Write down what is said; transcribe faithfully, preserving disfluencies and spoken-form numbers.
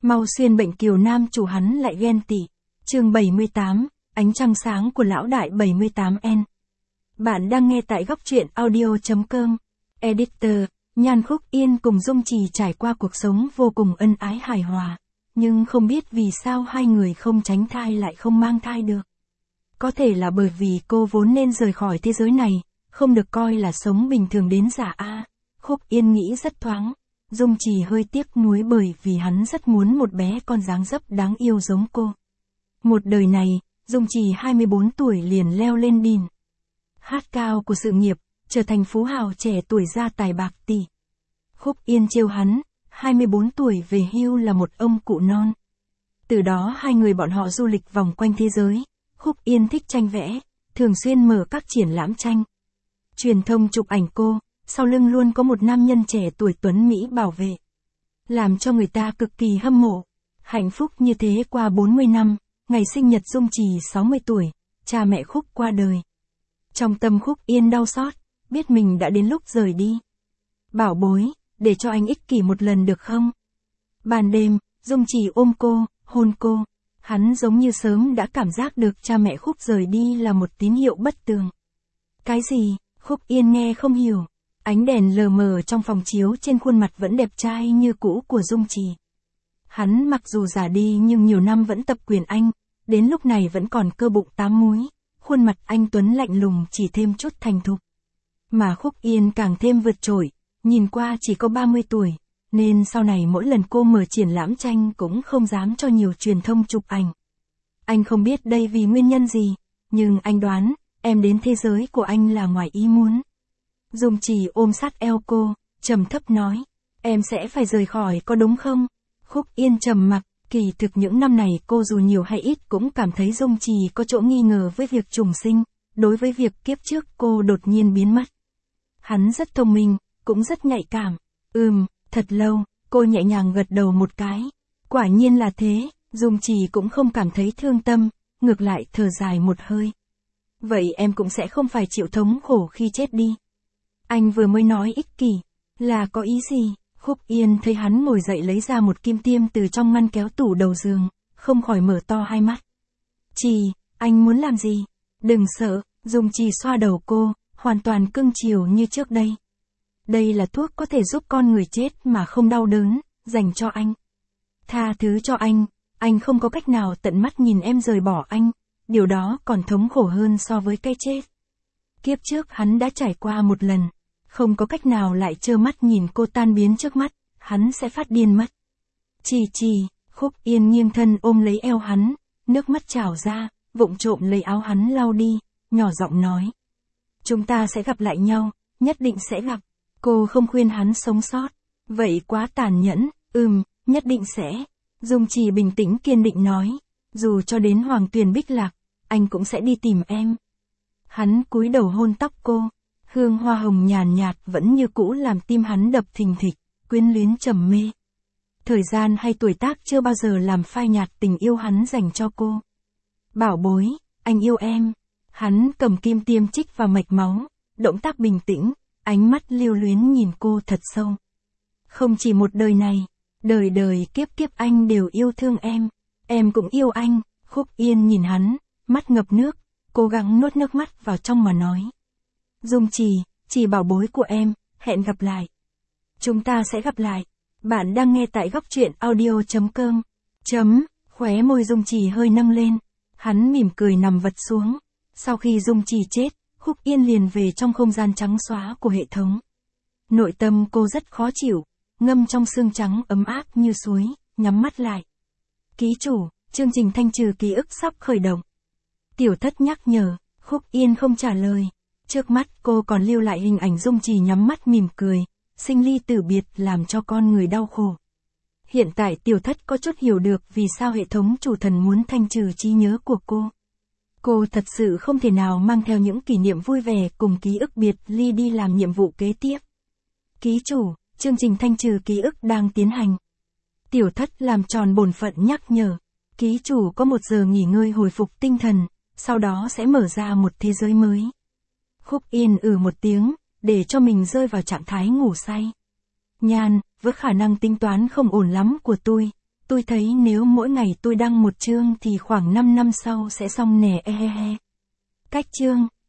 Mau xuyên bệnh kiều nam chủ hắn lại ghen tị. Chương bảy mươi tám, ánh trăng sáng của lão đại bảy mươi tám N. Bạn đang nghe tại góc truyện audio chấm com. Editor, Nhan Khúc Yên cùng Dung Trì trải qua cuộc sống vô cùng ân ái hài hòa, nhưng không biết vì sao hai người không tránh thai lại không mang thai được. Có thể là bởi vì cô vốn nên rời khỏi thế giới này, không được coi là sống bình thường đến già a. Khúc Yên nghĩ rất thoáng. Dung Trì hơi tiếc nuối bởi vì hắn rất muốn một bé con dáng dấp đáng yêu giống cô. Một đời này, Dung Trì hai mươi bốn tuổi liền leo lên đỉnh hát cao của sự nghiệp, trở thành phú hào trẻ tuổi gia tài bạc tỷ. Khúc Yên trêu hắn, hai mươi bốn tuổi về hưu là một ông cụ non. Từ đó hai người bọn họ du lịch vòng quanh thế giới. Khúc Yên thích tranh vẽ, thường xuyên mở các triển lãm tranh. Truyền thông chụp ảnh cô, sau lưng luôn có một nam nhân trẻ tuổi tuấn Mỹ bảo vệ. Làm cho người ta cực kỳ hâm mộ. Hạnh phúc như thế qua bốn mươi năm, ngày sinh nhật Dung Trì sáu mươi tuổi, cha mẹ Khúc qua đời. Trong tâm Khúc Yên đau xót, biết mình đã đến lúc rời đi. Bảo bối, để cho anh ích kỷ một lần được không? Ban đêm, Dung Trì ôm cô, hôn cô. Hắn giống như sớm đã cảm giác được cha mẹ Khúc rời đi là một tín hiệu bất tường. Cái gì? Khúc Yên nghe không hiểu. Ánh đèn lờ mờ trong phòng chiếu trên khuôn mặt vẫn đẹp trai như cũ của Dung Trì. Hắn mặc dù già đi nhưng nhiều năm vẫn tập quyền Anh, đến lúc này vẫn còn cơ bụng tám múi, khuôn mặt anh tuấn lạnh lùng chỉ thêm chút thành thục. Mà Khúc Yên càng thêm vượt trội, nhìn qua chỉ có ba mươi tuổi, nên sau này mỗi lần cô mở triển lãm tranh cũng không dám cho nhiều truyền thông chụp ảnh. Anh không biết đây vì nguyên nhân gì, nhưng anh đoán, em đến thế giới của anh là ngoài ý muốn. Dung Trì ôm sát eo cô, trầm thấp nói, em sẽ phải rời khỏi có đúng không? Khúc Yên trầm mặc, kỳ thực những năm này cô dù nhiều hay ít cũng cảm thấy Dung Trì có chỗ nghi ngờ với việc trùng sinh, đối với việc kiếp trước cô đột nhiên biến mất. Hắn rất thông minh, cũng rất nhạy cảm. Ừm, thật lâu, cô nhẹ nhàng gật đầu một cái. Quả nhiên là thế, Dung Trì cũng không cảm thấy thương tâm, ngược lại thở dài một hơi. Vậy em cũng sẽ không phải chịu thống khổ khi chết đi. Anh vừa mới nói ích kỷ, là có ý gì? Khúc Yên thấy hắn ngồi dậy lấy ra một kim tiêm từ trong ngăn kéo tủ đầu giường, không khỏi mở to hai mắt. Trì, anh muốn làm gì? Đừng sợ, Dung Trì xoa đầu cô, hoàn toàn cưng chiều như trước đây. Đây là thuốc có thể giúp con người chết mà không đau đớn, dành cho anh. Tha thứ cho anh, anh không có cách nào tận mắt nhìn em rời bỏ anh, điều đó còn thống khổ hơn so với cái chết. Kiếp trước hắn đã trải qua một lần, không có cách nào lại trơ mắt nhìn cô tan biến trước mắt, hắn sẽ phát điên mất. Trì Trì, Khúc Yên nghiêng thân ôm lấy eo hắn, nước mắt trào ra, vụng trộm lấy áo hắn lau đi, nhỏ giọng nói. Chúng ta sẽ gặp lại nhau, nhất định sẽ gặp. Cô không khuyên hắn sống sót, vậy quá tàn nhẫn, ừm, nhất định sẽ. Dung Trì bình tĩnh kiên định nói, dù cho đến Hoàng Tuyền Bích Lạc, anh cũng sẽ đi tìm em. Hắn cúi đầu hôn tóc cô, hương hoa hồng nhàn nhạt vẫn như cũ làm tim hắn đập thình thịch, quyến luyến trầm mê. Thời gian hay tuổi tác chưa bao giờ làm phai nhạt tình yêu hắn dành cho cô. Bảo bối, anh yêu em. Hắn cầm kim tiêm chích vào mạch máu, động tác bình tĩnh, ánh mắt lưu luyến nhìn cô thật sâu. Không chỉ một đời này, đời đời kiếp kiếp anh đều yêu thương em, em cũng yêu anh. Khúc Yên nhìn hắn, mắt ngập nước, cố gắng nuốt nước mắt vào trong mà nói. Dung Trì, Trì bảo bối của em, hẹn gặp lại. Chúng ta sẽ gặp lại. Bạn đang nghe tại góc truyện audio chấm com. Chấm, khóe môi Dung Trì hơi nâng lên, hắn mỉm cười nằm vật xuống. Sau khi Dung Trì chết, Khúc Yên liền về trong không gian trắng xóa của hệ thống. Nội tâm cô rất khó chịu, ngâm trong sương trắng ấm áp như suối, nhắm mắt lại. Ký chủ, chương trình thanh trừ ký ức sắp khởi động. Tiểu thất nhắc nhở, Khúc Yên không trả lời. Trước mắt cô còn lưu lại hình ảnh Dung Trì nhắm mắt mỉm cười, sinh ly tử biệt làm cho con người đau khổ. Hiện tại tiểu thất có chút hiểu được vì sao hệ thống chủ thần muốn thanh trừ trí nhớ của cô. Cô thật sự không thể nào mang theo những kỷ niệm vui vẻ cùng ký ức biệt ly đi làm nhiệm vụ kế tiếp. Ký chủ, chương trình thanh trừ ký ức đang tiến hành. Tiểu thất làm tròn bổn phận nhắc nhở. Ký chủ có một giờ nghỉ ngơi hồi phục tinh thần, sau đó sẽ mở ra một thế giới mới. Khúc Yên ừ một tiếng, để cho mình rơi vào trạng thái ngủ say. Nhan, với khả năng tính toán không ổn lắm của tôi, Tôi thấy nếu mỗi ngày tôi đăng một chương thì khoảng năm năm sau sẽ xong nè e he he. Cách chương.